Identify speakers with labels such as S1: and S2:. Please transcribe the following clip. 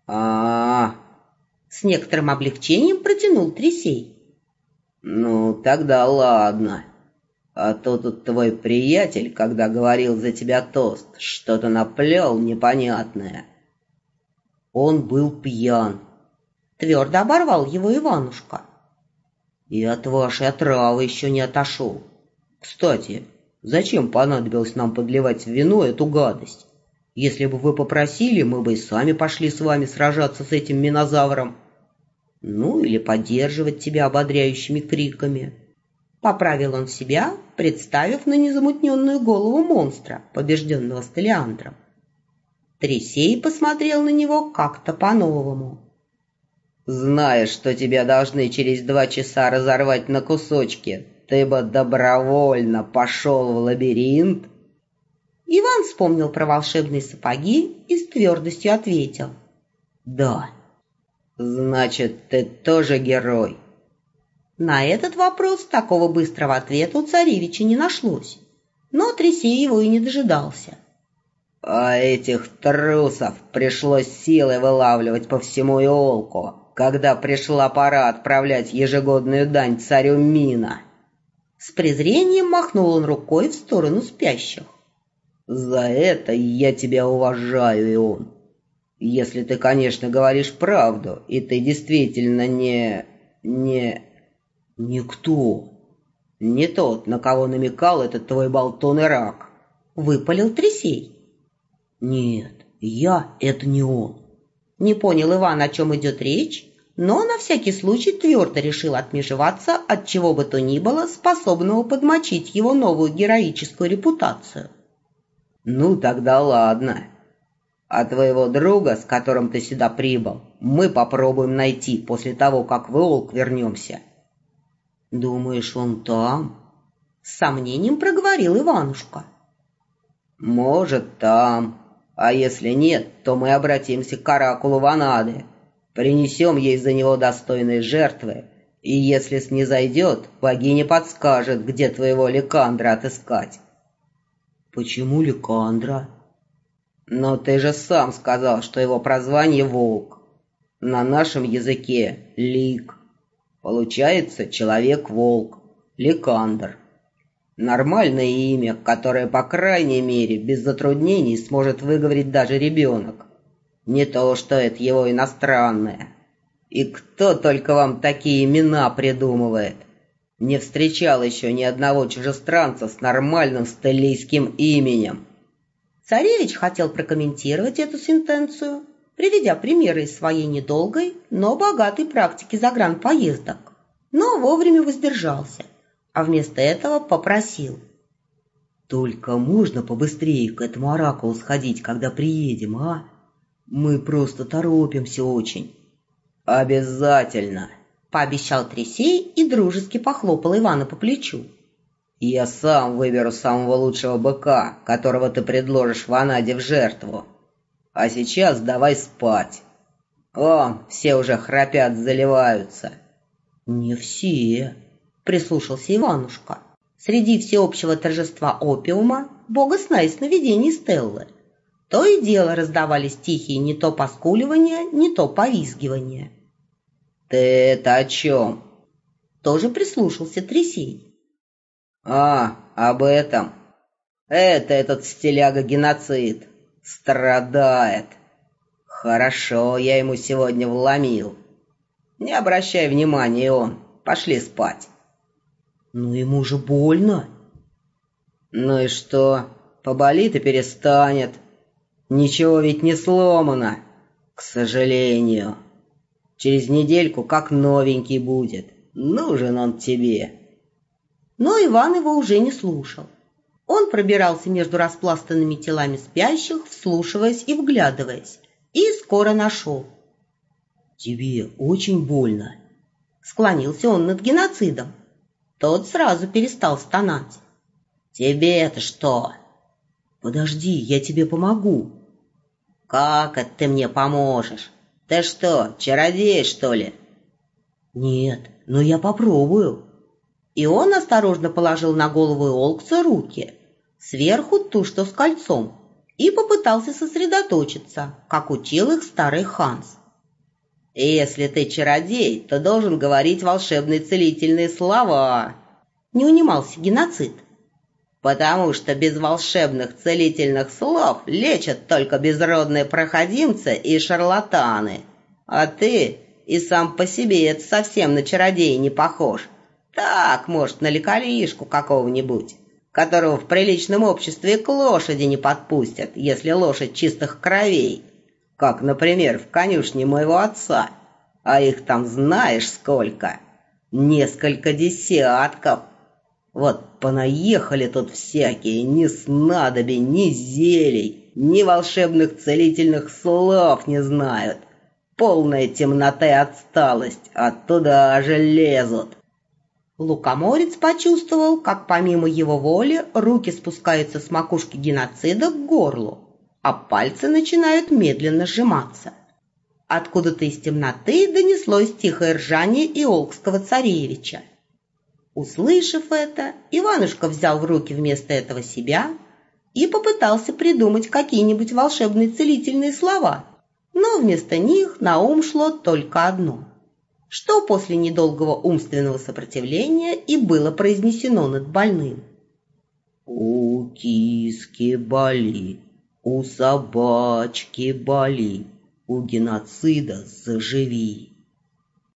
S1: А,
S2: С некоторым облегчением протянул Трисей.
S1: ну тогда ладно. А то тут твой приятель, когда говорил за тебя тост, что-то наплел непонятное.
S2: Он был пьян. Твердо оборвал его Иванушка. И от вашей отравы еще не отошел. Кстати, зачем понадобилось нам подливать в вино эту гадость? Если бы вы попросили, мы бы и сами пошли с вами сражаться с этим минозавром. Ну, или поддерживать тебя ободряющими криками. Поправил он себя, представив на незамутненную голову монстра, побежденного Столиандром. Трисей посмотрел на него как-то по-новому.
S1: Зная, что тебя должны через 2 часа разорвать на кусочки, ты бы добровольно пошел в лабиринт?
S2: Иван вспомнил про волшебные сапоги и с твердостью ответил: «Да».
S1: Значит, ты тоже герой.
S2: На этот вопрос такого быстрого ответа у царевича не нашлось, но Трисей его и не дожидался.
S1: А этих трусов пришлось силой вылавливать по всему Иолку, когда пришла пора отправлять ежегодную дань царю Мина.
S2: С презрением махнул он рукой в сторону спящих.
S1: За это я тебя уважаю, Ион. Если ты, конечно, говоришь правду, и ты действительно никто. Не тот, на кого намекал этот твой болтун и рак.
S2: Выпалил Трисей. Нет, это не он. Не понял Иван, о чем идет речь, но на всякий случай твердо решил отмежеваться от чего бы то ни было, способного подмочить его новую героическую репутацию.
S1: Ну, тогда ладно. А твоего друга, с которым ты сюда прибыл, мы попробуем найти после того, как в Иолк вернемся.
S2: Думаешь, он там? С сомнением проговорил Иванушка.
S1: Может, там. А если нет, то мы обратимся к оракулу Ванады, принесем ей за него достойные жертвы, и если снизойдет, богиня подскажет, где твоего Ликандра отыскать.
S2: Почему Ликандра?
S1: Но ты же сам сказал, что его прозвание Волк. На нашем языке Лик. Получается Человек-волк, Ликандр. Нормальное имя, которое, по крайней мере, без затруднений сможет выговорить даже ребенок. Не то, что это его иностранное. И кто только вам такие имена придумывает? Не встречал еще ни одного чужестранца с нормальным стеллийским именем.
S2: Царевич хотел прокомментировать эту сентенцию, приведя примеры из своей недолгой, но богатой практики загранпоездок, но вовремя воздержался, а вместо этого попросил: «Только можно побыстрее к этому оракулу сходить, когда приедем, а? Мы просто торопимся очень».
S1: «Обязательно»,
S2: — пообещал Трисей и дружески похлопал Ивана по плечу.
S1: «Я сам выберу самого лучшего быка, которого ты предложишь Ванаде в жертву. А сейчас давай спать. Вон, все уже храпят, заливаются».
S2: «Не все», — прислушался Иванушка. Среди всеобщего торжества опиума, бога сна и сновидений Стеллы, то и дело раздавались тихие не то поскуливания, не то повизгивания.
S1: «Ты это о чем?»
S2: Тоже прислушался Трисей.
S1: Об этом. Это этот стиляга-геноцид. Страдает. Хорошо, я ему сегодня вломил. Не обращай внимания, он. Пошли спать».
S2: «Ну ему же больно».
S1: «Ну и что? Поболит и перестанет. Ничего ведь не сломано, к сожалению. Через недельку как новенький будет. Нужен он тебе».
S2: Но Иван его уже не слушал. Он пробирался между распластанными телами спящих, вслушиваясь и вглядываясь, и скоро нашел. «Тебе очень больно?» Склонился он над геноцидом. Тот сразу перестал стонать. «Тебе это что?» «Подожди, я тебе помогу». «Как это ты мне поможешь? Ты что, чародей, что ли?» «Нет, но я попробую». И он осторожно положил на голову Иолкца руки, сверху ту, что с кольцом, и попытался сосредоточиться, как учил их старый Ханс.
S1: «Если ты чародей, то должен говорить волшебные целительные слова»,
S2: — не унимался Геноцид.
S1: «потому что без волшебных целительных слов лечат только безродные проходимцы и шарлатаны. А ты и сам по себе это совсем на чародея не похож. Так, может, на лекаришку какого-нибудь, которого в приличном обществе к лошади не подпустят, если лошадь чистых кровей, как, например, в конюшне моего отца, а их там знаешь сколько, несколько десятков. Вот понаехали тут всякие, ни снадобий, ни зелий, ни волшебных целительных слов не знают. Полная темнота и отсталость, оттуда же лезут».
S2: Лукоморец почувствовал, как помимо его воли руки спускаются с макушки Геноцида к горлу, а пальцы начинают медленно сжиматься. Откуда-то из темноты донеслось тихое ржание иолкского царевича. Услышав это, Иванушка взял в руки вместо этого себя и попытался придумать какие-нибудь волшебные целительные слова, но вместо них на ум шло только одно, что после недолгого умственного сопротивления и было произнесено над больным.
S1: «У киски боли, у собачки боли, у Геноцида заживи».